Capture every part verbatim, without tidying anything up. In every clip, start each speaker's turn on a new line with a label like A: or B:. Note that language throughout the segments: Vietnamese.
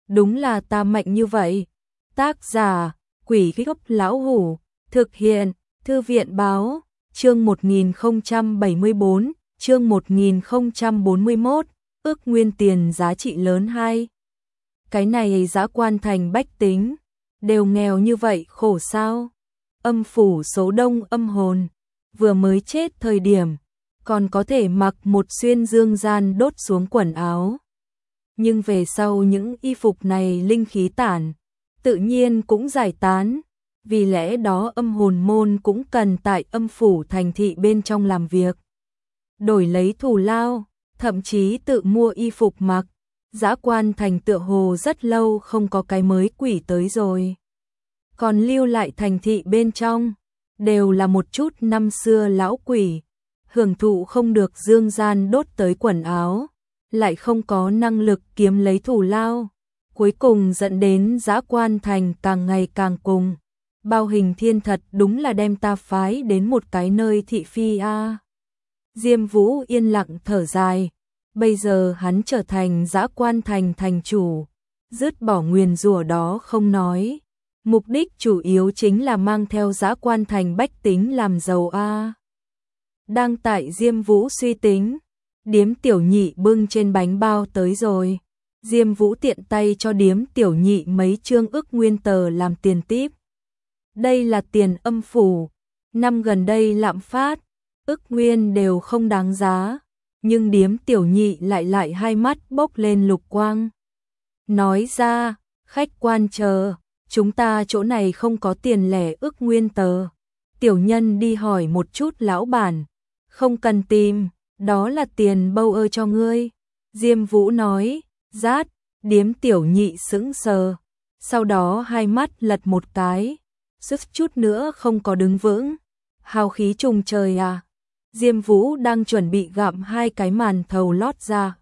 A: đúng là ta mạnh như vậy. Tác giả, Quỷ Gốc Lão Hủ, thực hiện, Thư viện Báo, chương một nghìn không trăm bảy mươi bốn, chương một nghìn không trăm bốn mươi mốt, ước nguyên tiền giá trị lớn hai. Cái này Dã Quan Thành bách tính, đều nghèo như vậy khổ sao? Âm phủ số đông âm hồn, vừa mới chết thời điểm, còn có thể mặc một xuyên dương gian đốt xuống quần áo. Nhưng về sau những y phục này linh khí tản, tự nhiên cũng giải tán, vì lẽ đó âm hồn môn cũng cần tại âm phủ thành thị bên trong làm việc. Đổi lấy thù lao, thậm chí tự mua y phục mặc, Dã Quan Thành tựa hồ rất lâu không có cái mới quỷ tới rồi. Còn lưu lại thành thị bên trong, đều là một chút năm xưa lão quỷ, hưởng thụ không được dương gian đốt tới quần áo, lại không có năng lực kiếm lấy thù lao, cuối cùng dẫn đến Dã Quan Thành càng ngày càng cùng. Bao Hình Thiên thật đúng là đem ta phái đến một cái nơi thị phi a. À. Diêm Vũ yên lặng thở dài, bây giờ hắn trở thành Dã Quan Thành thành chủ, dứt bỏ nguyền rủa đó không nói, mục đích chủ yếu chính là mang theo Dã Quan Thành bách tính làm giàu a. À. Đang tại Diêm Vũ suy tính, Điếm Tiểu Nhị bưng trên bánh bao tới rồi. Diêm Vũ tiện tay cho Điếm Tiểu Nhị mấy trương ức nguyên tờ làm tiền típ. Đây là tiền âm phủ, năm gần đây lạm phát, ức nguyên đều không đáng giá, nhưng Điếm Tiểu Nhị lại lại hai mắt bốc lên lục quang. Nói ra, khách quan chờ, chúng ta chỗ này không có tiền lẻ ức nguyên tờ. Tiểu nhân đi hỏi một chút lão bản, không cần tìm, đó là tiền bâu ơ cho ngươi. Diêm Vũ nói, rát, Điếm Tiểu Nhị sững sờ, sau đó hai mắt lật một cái, suýt chút nữa không có đứng vững. Hào khí trùng trời à. Diêm Vũ đang chuẩn bị gặm hai cái màn thầu lót ra.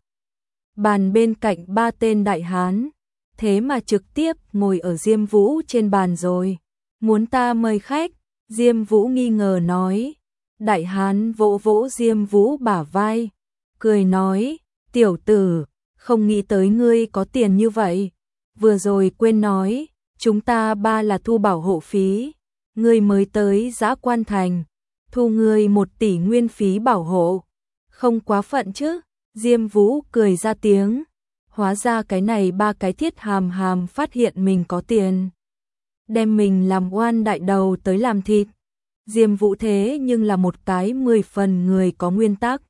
A: Bàn bên cạnh ba tên đại hán, thế mà trực tiếp ngồi ở Diêm Vũ trên bàn rồi. Muốn ta mời khách? Diêm Vũ nghi ngờ nói. Đại hán vỗ vỗ Diêm Vũ bả vai, cười nói, tiểu tử, không nghĩ tới ngươi có tiền như vậy. Vừa rồi quên nói, chúng ta ba là thu bảo hộ phí, ngươi mới tới Dã Quan Thành, thu ngươi một tỷ nguyên phí bảo hộ, không quá phận chứ? Diêm Vũ cười ra tiếng, hóa ra cái này ba cái thiết hàm hàm phát hiện mình có tiền, đem mình làm oan đại đầu tới làm thịt. Diêm Vũ thế nhưng là một cái mười phần người có nguyên tắc.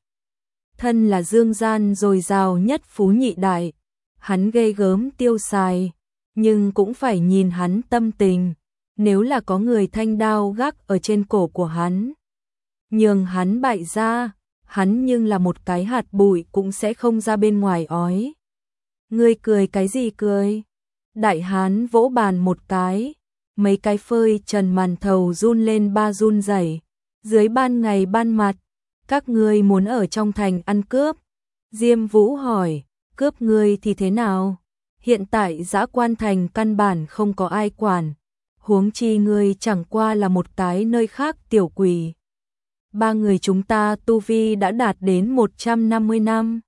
A: Thân là dương gian dồi dào nhất phú nhị đại, hắn ghê gớm tiêu xài, nhưng cũng phải nhìn hắn tâm tình, nếu là có người thanh đao gác ở trên cổ của hắn, nhường hắn bại ra, hắn nhưng là một cái hạt bụi cũng sẽ không ra bên ngoài ói. Ngươi cười cái gì cười? Đại hán vỗ bàn một cái, mấy cái phơi trần màn thầu run lên ba run rẩy. Dưới ban ngày ban mặt, các ngươi muốn ở trong thành ăn cướp? Diêm Vũ hỏi, cướp ngươi thì thế nào? Hiện tại Dã Quan Thành căn bản không có ai quản, huống chi ngươi chẳng qua là một cái nơi khác tiểu quỷ. Ba người chúng ta tu vi đã đạt đến một trăm năm mươi năm.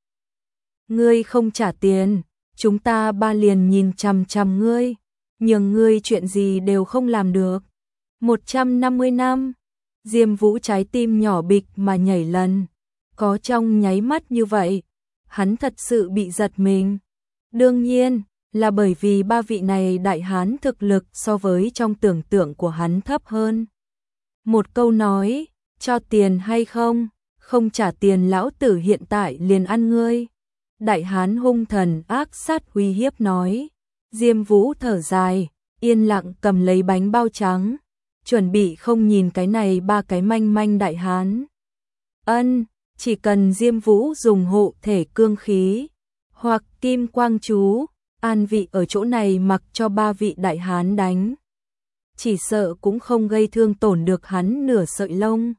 A: Ngươi không trả tiền, chúng ta ba liền nhìn chằm chằm ngươi, nhường ngươi chuyện gì đều không làm được. một trăm năm mươi năm. Diêm Vũ trái tim nhỏ bịch mà nhảy lần, có trong nháy mắt như vậy, hắn thật sự bị giật mình. Đương nhiên, là bởi vì ba vị này đại hán thực lực so với trong tưởng tượng của hắn thấp hơn. Một câu nói, cho tiền hay không, không trả tiền lão tử hiện tại liền ăn ngươi. Đại hán hung thần ác sát uy hiếp nói. Diêm Vũ thở dài, yên lặng cầm lấy bánh bao trắng, chuẩn bị không nhìn cái này ba cái manh manh đại hán. Ân, chỉ cần Diêm Vũ dùng hộ thể cương khí, hoặc kim quang chú, an vị ở chỗ này mặc cho ba vị đại hán đánh, chỉ sợ cũng không gây thương tổn được hắn nửa sợi lông.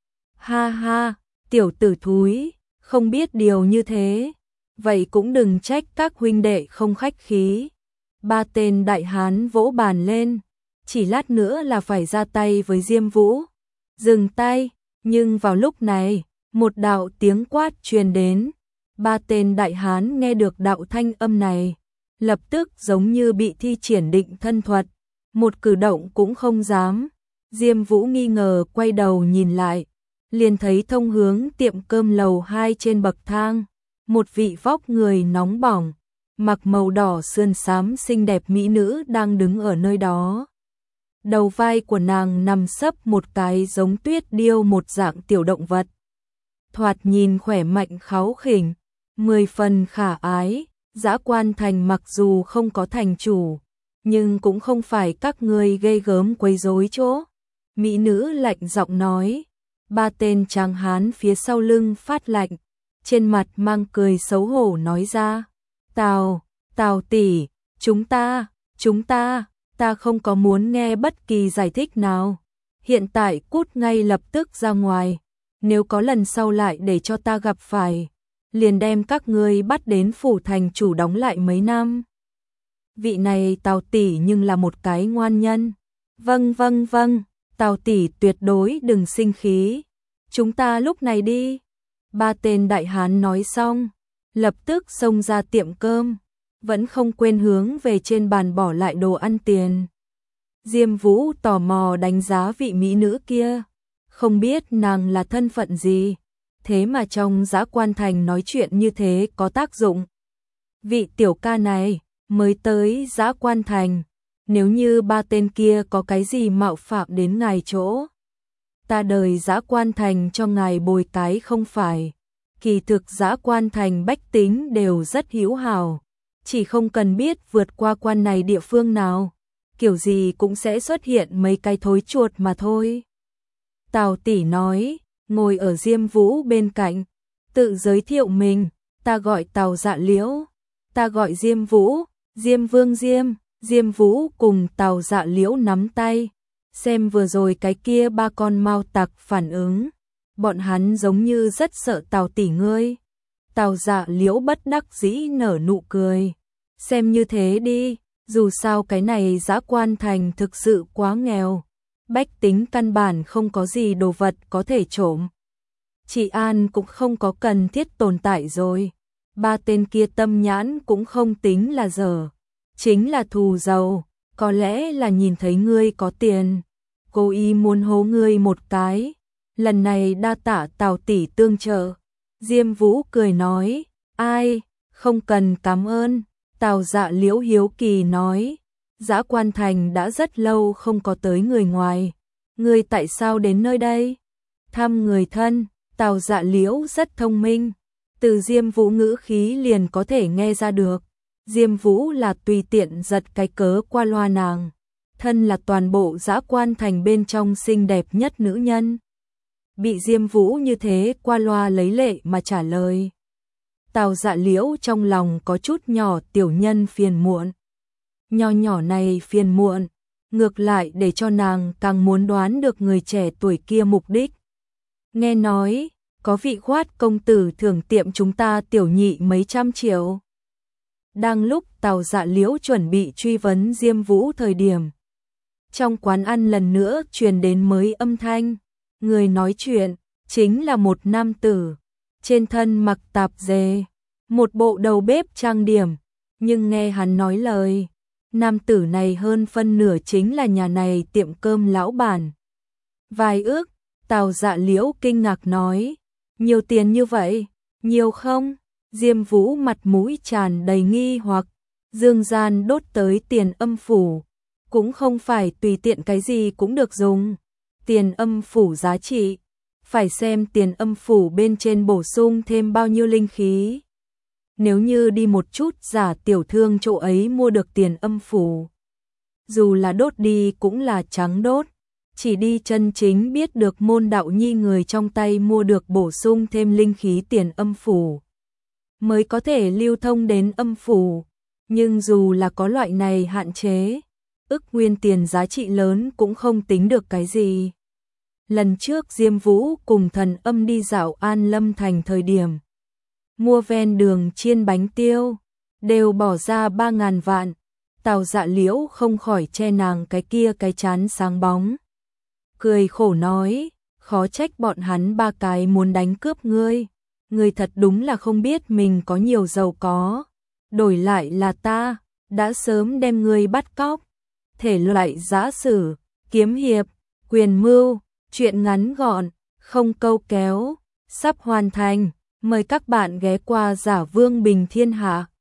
A: Ha ha, tiểu tử thúi, không biết điều như thế, vậy cũng đừng trách các huynh đệ không khách khí. Ba tên đại hán vỗ bàn lên, chỉ lát nữa là phải ra tay với Diêm Vũ. Dừng tay, nhưng vào lúc này, một đạo tiếng quát truyền đến. Ba tên đại hán nghe được đạo thanh âm này, lập tức giống như bị thi triển định thân thuật, một cử động cũng không dám. Diêm Vũ nghi ngờ quay đầu nhìn lại, liền thấy thông hướng tiệm cơm lầu hai trên bậc thang, một vị vóc người nóng bỏng, mặc màu đỏ sườn xám xinh đẹp mỹ nữ đang đứng ở nơi đó. Đầu vai của nàng nằm sấp một cái giống tuyết điêu một dạng tiểu động vật. Thoạt nhìn khỏe mạnh kháu khỉnh, mười phần khả ái. Dã Quan Thành mặc dù không có thành chủ, nhưng cũng không phải các người gây gớm quấy rối chỗ. Mỹ nữ lạnh giọng nói. Ba tên tráng hán phía sau lưng phát lạnh, trên mặt mang cười xấu hổ nói ra. Tào, Tào tỷ, chúng ta, chúng ta, ta không có muốn nghe bất kỳ giải thích nào. Hiện tại cút ngay lập tức ra ngoài, nếu có lần sau lại để cho ta gặp phải, liền đem các ngươi bắt đến phủ thành chủ đóng lại mấy năm. Vị này Tào tỷ nhưng là một cái ngoan nhân. Vâng vâng vâng, Tào tỷ tuyệt đối đừng sinh khí. Chúng ta lúc này đi. Ba tên đại hán nói xong, lập tức xông ra tiệm cơm, vẫn không quên hướng về trên bàn bỏ lại đồ ăn tiền. Diêm Vũ tò mò đánh giá vị mỹ nữ kia, không biết nàng là thân phận gì, thế mà trong Dã Quan Thành nói chuyện như thế có tác dụng. Vị tiểu ca này mới tới Dã Quan Thành, nếu như ba tên kia có cái gì mạo phạm đến ngài chỗ, ta đời Dã Quan Thành cho ngài bồi cái không phải. Kỳ thực Dã Quan Thành bách tính đều rất hữu hảo, chỉ không cần biết vượt qua quan này địa phương nào, kiểu gì cũng sẽ xuất hiện mấy cái thối chuột mà thôi. Tào tỷ nói, ngồi ở Diêm Vũ bên cạnh, tự giới thiệu mình. Ta gọi Tào Dạ Liễu. Ta gọi Diêm Vũ, Diêm Vương Diêm. Diêm Vũ cùng Tào Dạ Liễu nắm tay, xem vừa rồi cái kia ba con mao tặc phản ứng, bọn hắn giống như rất sợ Tào tỷ ngươi. Tào Dạ Liễu bất đắc dĩ nở nụ cười. Xem như thế đi, dù sao cái này Dã Quan Thành thực sự quá nghèo, bách tính căn bản không có gì đồ vật có thể trộm. Trị an cũng không có cần thiết tồn tại rồi. Ba tên kia tâm nhãn cũng không tính là dở, chính là thù giàu, có lẽ là nhìn thấy ngươi có tiền, cố ý muốn hố ngươi một cái. Lần này đa tạ Tào tỷ tương trợ. Diêm Vũ cười nói, ai, không cần cảm ơn. Tào Dạ Liễu hiếu kỳ nói, Dã Quan Thành đã rất lâu không có tới người ngoài, ngươi tại sao đến nơi đây? Thăm người thân. Tào Dạ Liễu rất thông minh, từ Diêm Vũ ngữ khí liền có thể nghe ra được. Diêm Vũ là tùy tiện giật cái cớ qua loa nàng, thân là toàn bộ Dã Quan Thành bên trong xinh đẹp nhất nữ nhân. Bị Diêm Vũ như thế qua loa lấy lệ mà trả lời. Tào Dạ Liễu trong lòng có chút nhỏ tiểu nhân phiền muộn. Nho nhỏ này phiền muộn, ngược lại để cho nàng càng muốn đoán được người trẻ tuổi kia mục đích. Nghe nói, có vị Khoát công tử thưởng tiệm chúng ta tiểu nhị mấy trăm triệu. Đang lúc Tào Dạ Liễu chuẩn bị truy vấn Diêm Vũ thời điểm, trong quán ăn lần nữa truyền đến mới âm thanh. Người nói chuyện chính là một nam tử, trên thân mặc tạp dề, một bộ đầu bếp trang điểm, nhưng nghe hắn nói lời, nam tử này hơn phân nửa chính là nhà này tiệm cơm lão bản. Vài ước. Tào Dạ Liễu kinh ngạc nói, nhiều tiền như vậy, nhiều không? Diêm Vũ mặt mũi tràn đầy nghi hoặc, dương gian đốt tới tiền âm phủ, cũng không phải tùy tiện cái gì cũng được dùng. Tiền âm phủ giá trị, phải xem tiền âm phủ bên trên bổ sung thêm bao nhiêu linh khí. Nếu như đi một chút giả tiểu thương chỗ ấy mua được tiền âm phủ, dù là đốt đi cũng là trắng đốt. Chỉ đi chân chính biết được môn đạo nhi người trong tay mua được bổ sung thêm linh khí tiền âm phủ, mới có thể lưu thông đến âm phủ. Nhưng dù là có loại này hạn chế, ức nguyên tiền giá trị lớn cũng không tính được cái gì. Lần trước Diêm Vũ cùng Thần Âm đi dạo An Lâm Thành thời điểm, mua ven đường chiên bánh tiêu, đều bỏ ra ba ngàn vạn. Tào Dạ Liễu không khỏi che nàng cái kia cái chán sáng bóng. Cười khổ nói, khó trách bọn hắn ba cái muốn đánh cướp ngươi. Ngươi thật đúng là không biết mình có nhiều giàu có. Đổi lại là ta, đã sớm đem ngươi bắt cóc. Thể loại giã sử, kiếm hiệp, quyền mưu, truyện ngắn gọn, không câu kéo, sắp hoàn thành. Mời các bạn ghé qua Giả Vương Bình Thiên Hạ.